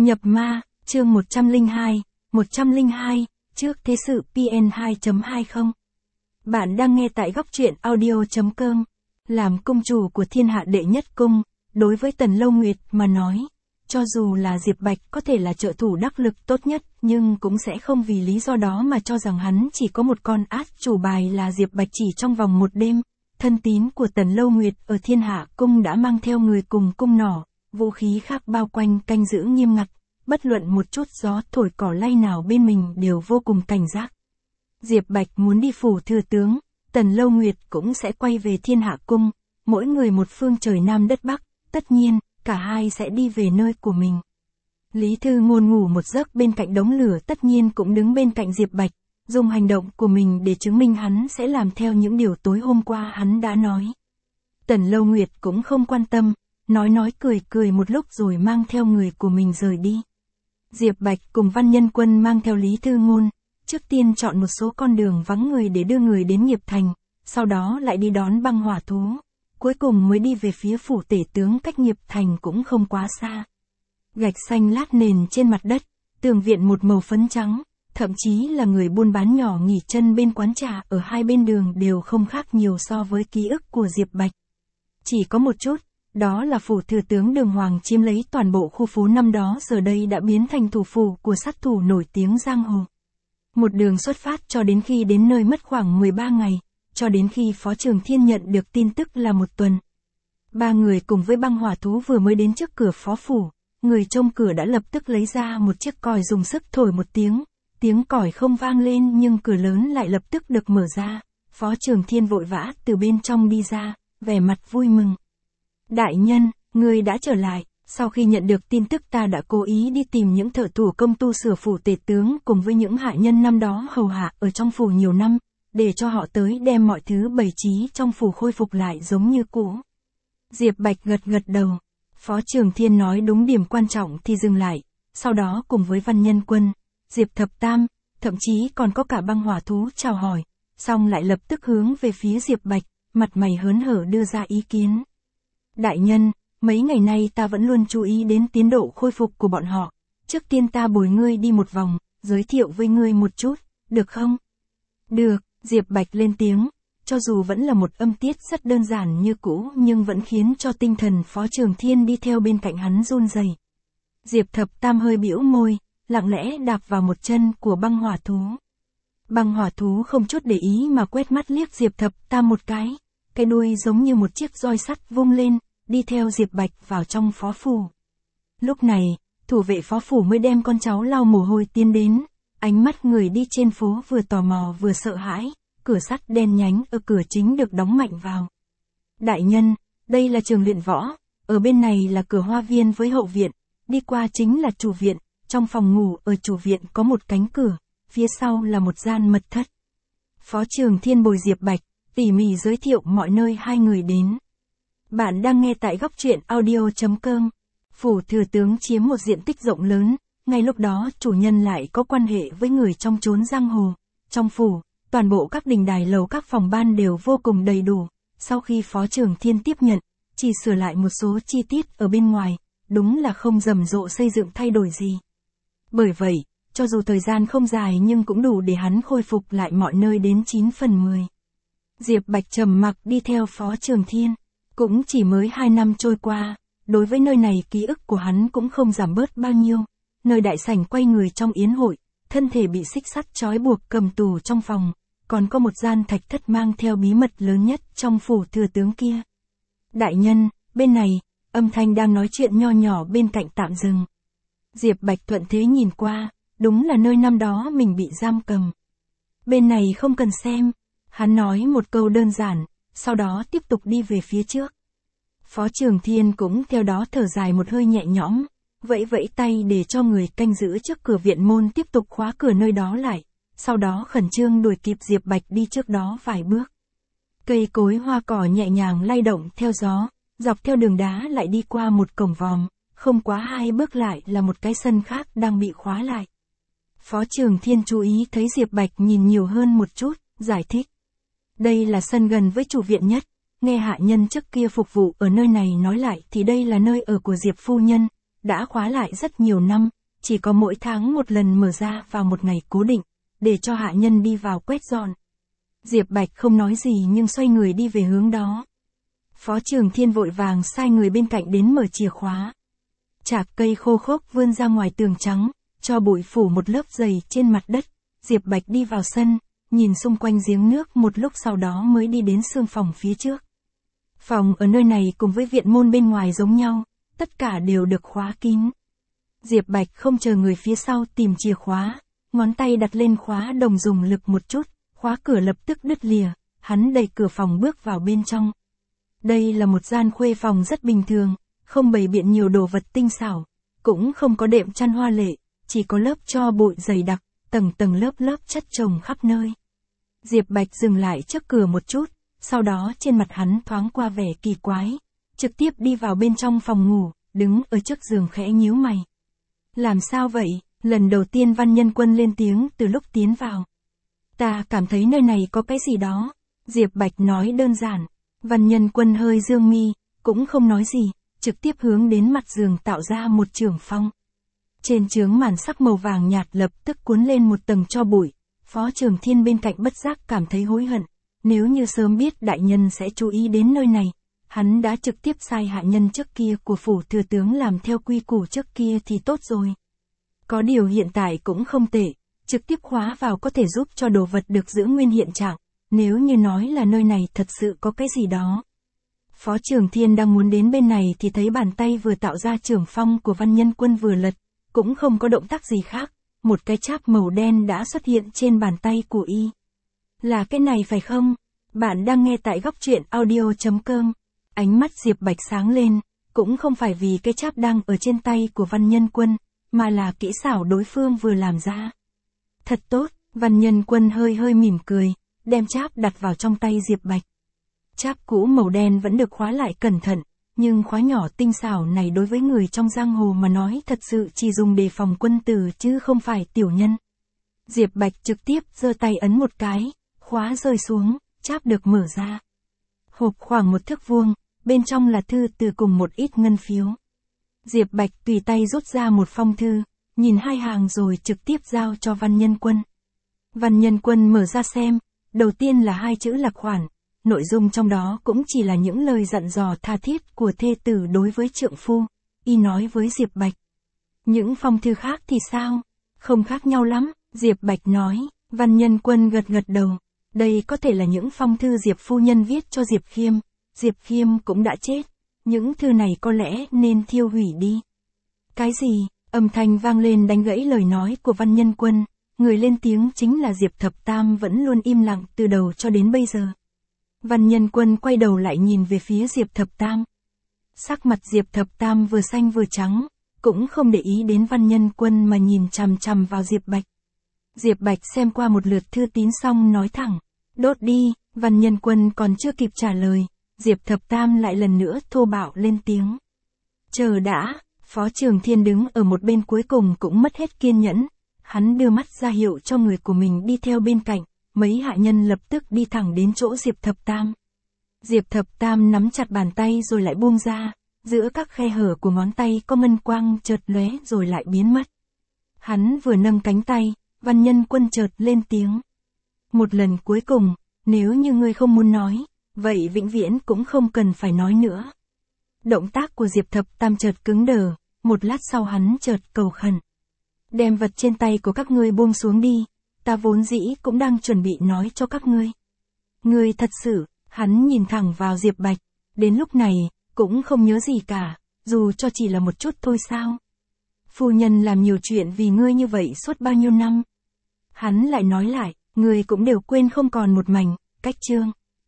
Nhập ma, chương 102, 102, trước thế sự PN 2.20. Bạn đang nghe tại góc truyện audio.com. Làm cung chủ của thiên hạ đệ nhất cung, đối với Tần Lâu Nguyệt mà nói, cho dù là Diệp Bạch có thể là trợ thủ đắc lực tốt nhất, nhưng cũng sẽ không vì lý do đó mà cho rằng hắn chỉ có một con át chủ bài là Diệp Bạch. Chỉ trong vòng một đêm, thân tín của Tần Lâu Nguyệt ở thiên hạ cung đã mang theo người cùng cung nỏ, vũ khí khác bao quanh canh giữ nghiêm ngặt, bất luận một chút gió thổi cỏ lay nào bên mình đều vô cùng cảnh giác. Diệp Bạch muốn đi phủ thừa tướng, Tần Lâu Nguyệt cũng sẽ quay về thiên hạ cung, mỗi người một phương trời nam đất bắc, tất nhiên, cả hai sẽ đi về nơi của mình. Lý Thư Ngôn ngủ một giấc bên cạnh đống lửa, tất nhiên cũng đứng bên cạnh Diệp Bạch, dùng hành động của mình để chứng minh hắn sẽ làm theo những điều tối hôm qua hắn đã nói. Tần Lâu Nguyệt cũng không quan tâm, nói cười một lúc rồi mang theo người của mình rời đi. Diệp Bạch cùng Văn Nhân Quân mang theo Lý Thư Ngôn, trước tiên chọn một số con đường vắng người để đưa người đến Nghiệp Thành, sau đó lại đi đón băng hỏa thú, cuối cùng mới đi về phía phủ tể tướng, cách Nghiệp Thành cũng không quá xa. Gạch xanh lát nền trên mặt đất, tường viện một màu phấn trắng, thậm chí là người buôn bán nhỏ nghỉ chân bên quán trà ở hai bên đường đều không khác nhiều so với ký ức của Diệp Bạch. Chỉ có một chút, đó là phủ thừa tướng Đường Hoàng chiếm lấy toàn bộ khu phố năm đó giờ đây đã biến thành thủ phủ của sát thủ nổi tiếng giang hồ. Một đường xuất phát cho đến khi đến nơi mất khoảng 13 ngày, cho đến khi Phó Trường Thiên nhận được tin tức là một tuần. Ba người cùng với băng hỏa thú vừa mới đến trước cửa phó phủ, người trông cửa đã lập tức lấy ra một chiếc còi dùng sức thổi một tiếng còi không vang lên nhưng cửa lớn lại lập tức được mở ra. Phó Trường Thiên vội vã từ bên trong đi ra, vẻ mặt vui mừng. Đại nhân, người đã trở lại. Sau khi nhận được tin tức ta đã cố ý đi tìm những thợ thủ công tu sửa phủ tể tướng cùng với những hạ nhân năm đó hầu hạ ở trong phủ nhiều năm, để cho họ tới đem mọi thứ bày trí trong phủ khôi phục lại giống như cũ. Diệp Bạch gật đầu. Phó Trường Thiên nói đúng điểm quan trọng thì dừng lại, sau đó cùng với Văn Nhân Quân, Diệp Thập Tam, thậm chí còn có cả băng hỏa thú chào hỏi, xong lại lập tức hướng về phía Diệp Bạch, mặt mày hớn hở đưa ra ý kiến. Đại nhân, mấy ngày nay ta vẫn luôn chú ý đến tiến độ khôi phục của bọn họ, trước tiên ta bồi ngươi đi một vòng, giới thiệu với ngươi một chút, được không? Được, Diệp Bạch lên tiếng, cho dù vẫn là một âm tiết rất đơn giản như cũ nhưng vẫn khiến cho tinh thần Phó Trường Thiên đi theo bên cạnh hắn run rẩy. Diệp Thập Tam hơi bĩu môi, lặng lẽ đạp vào một chân của băng hỏa thú. Băng hỏa thú không chút để ý mà quét mắt liếc Diệp Thập Tam một cái đuôi giống như một chiếc roi sắt vung lên, đi theo Diệp Bạch vào trong phó phủ. Lúc này, thủ vệ phó phủ mới đem con cháu lau mồ hôi tiến đến, ánh mắt người đi trên phố vừa tò mò vừa sợ hãi, cửa sắt đen nhánh ở cửa chính được đóng mạnh vào. Đại nhân, đây là trường luyện võ, ở bên này là cửa hoa viên với hậu viện, đi qua chính là chủ viện, trong phòng ngủ ở chủ viện có một cánh cửa, phía sau là một gian mật thất. Phó Trường Thiên bồi Diệp Bạch, tỉ mỉ giới thiệu mọi nơi hai người đến. Bạn đang nghe tại góc truyện audio.com. Phủ thừa tướng chiếm một diện tích rộng lớn, ngay lúc đó chủ nhân lại có quan hệ với người trong chốn giang hồ. Trong phủ, toàn bộ các đình đài lầu các phòng ban đều vô cùng đầy đủ, sau khi Phó Trường Thiên tiếp nhận, chỉ sửa lại một số chi tiết ở bên ngoài, đúng là không rầm rộ xây dựng thay đổi gì. Bởi vậy, cho dù thời gian không dài nhưng cũng đủ để hắn khôi phục lại mọi nơi đến 9 phần 10. Diệp Bạch trầm mặc đi theo Phó Trường Thiên. Cũng chỉ mới 2 năm trôi qua, đối với nơi này ký ức của hắn cũng không giảm bớt bao nhiêu. Nơi đại sảnh quay người trong yến hội, thân thể bị xích sắt trói buộc cầm tù trong phòng, còn có một gian thạch thất mang theo bí mật lớn nhất trong phủ thừa tướng kia. Đại nhân, bên này, âm thanh đang nói chuyện nho nhỏ bên cạnh tạm dừng. Diệp Bạch thuận thế nhìn qua, đúng là nơi năm đó mình bị giam cầm. Bên này không cần xem, hắn nói một câu đơn giản, sau đó tiếp tục đi về phía trước. Phó Trường Thiên cũng theo đó thở dài một hơi nhẹ nhõm, vẫy tay để cho người canh giữ trước cửa viện môn tiếp tục khóa cửa nơi đó lại, sau đó khẩn trương đuổi kịp Diệp Bạch đi trước đó vài bước. Cây cối hoa cỏ nhẹ nhàng lay động theo gió, dọc theo đường đá lại đi qua một cổng vòm, không quá 2 bước lại là một cái sân khác đang bị khóa lại. Phó Trường Thiên chú ý thấy Diệp Bạch nhìn nhiều hơn một chút, giải thích. Đây là sân gần với chủ viện nhất, nghe hạ nhân trước kia phục vụ ở nơi này nói lại thì đây là nơi ở của Diệp phu nhân, đã khóa lại rất nhiều năm, chỉ có mỗi tháng một lần mở ra vào một ngày cố định, để cho hạ nhân đi vào quét dọn. Diệp Bạch không nói gì nhưng xoay người đi về hướng đó. Phó Trường Thiên vội vàng sai người bên cạnh đến mở chìa khóa. Chạc cây khô khốc vươn ra ngoài tường trắng, cho bụi phủ một lớp dày trên mặt đất. Diệp Bạch đi vào sân, nhìn xung quanh giếng nước một lúc sau đó mới đi đến xương phòng phía trước. Phòng ở nơi này cùng với viện môn bên ngoài giống nhau, tất cả đều được khóa kín. Diệp Bạch không chờ người phía sau tìm chìa khóa, ngón tay đặt lên khóa đồng dùng lực một chút, khóa cửa lập tức đứt lìa, hắn đẩy cửa phòng bước vào bên trong. Đây là một gian khuê phòng rất bình thường, không bày biện nhiều đồ vật tinh xảo, cũng không có đệm chăn hoa lệ, chỉ có lớp tro bụi dày đặc, tầng tầng lớp lớp chất chồng khắp nơi. Diệp Bạch dừng lại trước cửa một chút, sau đó trên mặt hắn thoáng qua vẻ kỳ quái, trực tiếp đi vào bên trong phòng ngủ, đứng ở trước giường khẽ nhíu mày. Làm sao vậy? Lần đầu tiên Văn Nhân Quân lên tiếng từ lúc tiến vào. Ta cảm thấy nơi này có cái gì đó. Diệp Bạch nói đơn giản. Văn Nhân Quân hơi dương mi, cũng không nói gì, trực tiếp hướng đến mặt giường tạo ra một chưởng phong. Trên chướng màn sắc màu vàng nhạt lập tức cuốn lên một tầng tro bụi. Phó Trường Thiên bên cạnh bất giác cảm thấy hối hận. Nếu như sớm biết đại nhân sẽ chú ý đến nơi này, hắn đã trực tiếp sai hạ nhân trước kia của phủ thừa tướng làm theo quy củ trước kia thì tốt rồi. Có điều hiện tại cũng không tệ, trực tiếp khóa vào có thể giúp cho đồ vật được giữ nguyên hiện trạng, nếu như nói là nơi này thật sự có cái gì đó. Phó Trường Thiên đang muốn đến bên này thì thấy bàn tay vừa tạo ra chưởng phong của Văn Nhân Quân vừa lật, cũng không có động tác gì khác, một cái cháp màu đen đã xuất hiện trên bàn tay của y. Là cái này phải không? Bạn đang nghe tại góc truyện audio.com. Ánh mắt Diệp Bạch sáng lên, cũng không phải vì cái cháp đang ở trên tay của Văn Nhân Quân, mà là kỹ xảo đối phương vừa làm ra. Thật tốt, Văn Nhân Quân hơi hơi mỉm cười, đem cháp đặt vào trong tay Diệp Bạch. Cháp cũ màu đen vẫn được khóa lại cẩn thận, nhưng khóa nhỏ tinh xảo này đối với người trong giang hồ mà nói thật sự chỉ dùng để phòng quân tử chứ không phải tiểu nhân. Diệp Bạch trực tiếp giơ tay ấn một cái, khóa rơi xuống, cháp được mở ra. Hộp khoảng 1 thước vuông, bên trong là thư từ cùng một ít ngân phiếu. Diệp Bạch tùy tay rút ra một phong thư, nhìn 2 hàng rồi trực tiếp giao cho Văn Nhân Quân. Văn Nhân Quân mở ra xem, đầu tiên là 2 chữ lạc khoản, nội dung trong đó cũng chỉ là những lời dặn dò tha thiết của thê tử đối với trượng phu, y nói với Diệp Bạch. Những phong thư khác thì sao? Không khác nhau lắm, Diệp Bạch nói. Văn Nhân Quân gật gật đầu. Đây có thể là những phong thư Diệp phu nhân viết cho Diệp Khiêm. Diệp Khiêm cũng đã chết. Những thư này có lẽ nên thiêu hủy đi. Cái gì? Âm thanh vang lên đánh gãy lời nói của Văn Nhân Quân. Người lên tiếng chính là Diệp Thập Tam vẫn luôn im lặng từ đầu cho đến bây giờ. Văn Nhân Quân quay đầu lại nhìn về phía Diệp Thập Tam. Sắc mặt Diệp Thập Tam vừa xanh vừa trắng, cũng không để ý đến Văn Nhân Quân mà nhìn chằm chằm vào Diệp Bạch. Diệp Bạch xem qua một lượt thư tín xong nói thẳng, đốt đi. Văn Nhân Quân còn chưa kịp trả lời, Diệp Thập Tam lại lần nữa thô bạo lên tiếng. Chờ đã. Phó Trường Thiên đứng ở một bên cuối cùng cũng mất hết kiên nhẫn, hắn đưa mắt ra hiệu cho người của mình đi theo bên cạnh, mấy hạ nhân lập tức đi thẳng đến chỗ Diệp Thập Tam. Diệp Thập Tam nắm chặt bàn tay rồi lại buông ra, giữa các khe hở của ngón tay có ngân quang chợt lóe rồi lại biến mất. Hắn vừa nâng cánh tay, Văn Nhân Quân chợt lên tiếng. Một lần cuối cùng, nếu như ngươi không muốn nói, vậy vĩnh viễn cũng không cần phải nói nữa. Động tác của Diệp Thập Tam chợt cứng đờ, một lát sau hắn chợt cầu khẩn. Đem vật trên tay của các ngươi buông xuống đi, ta vốn dĩ cũng đang chuẩn bị nói cho các ngươi. Ngươi thật sự, hắn nhìn thẳng vào Diệp Bạch, đến lúc này, cũng không nhớ gì cả, dù cho chỉ là một chút thôi sao. Phu nhân làm nhiều chuyện vì ngươi như vậy suốt bao nhiêu năm. Hắn lại nói lại, ngươi cũng đều quên không còn một mảnh, cách chương.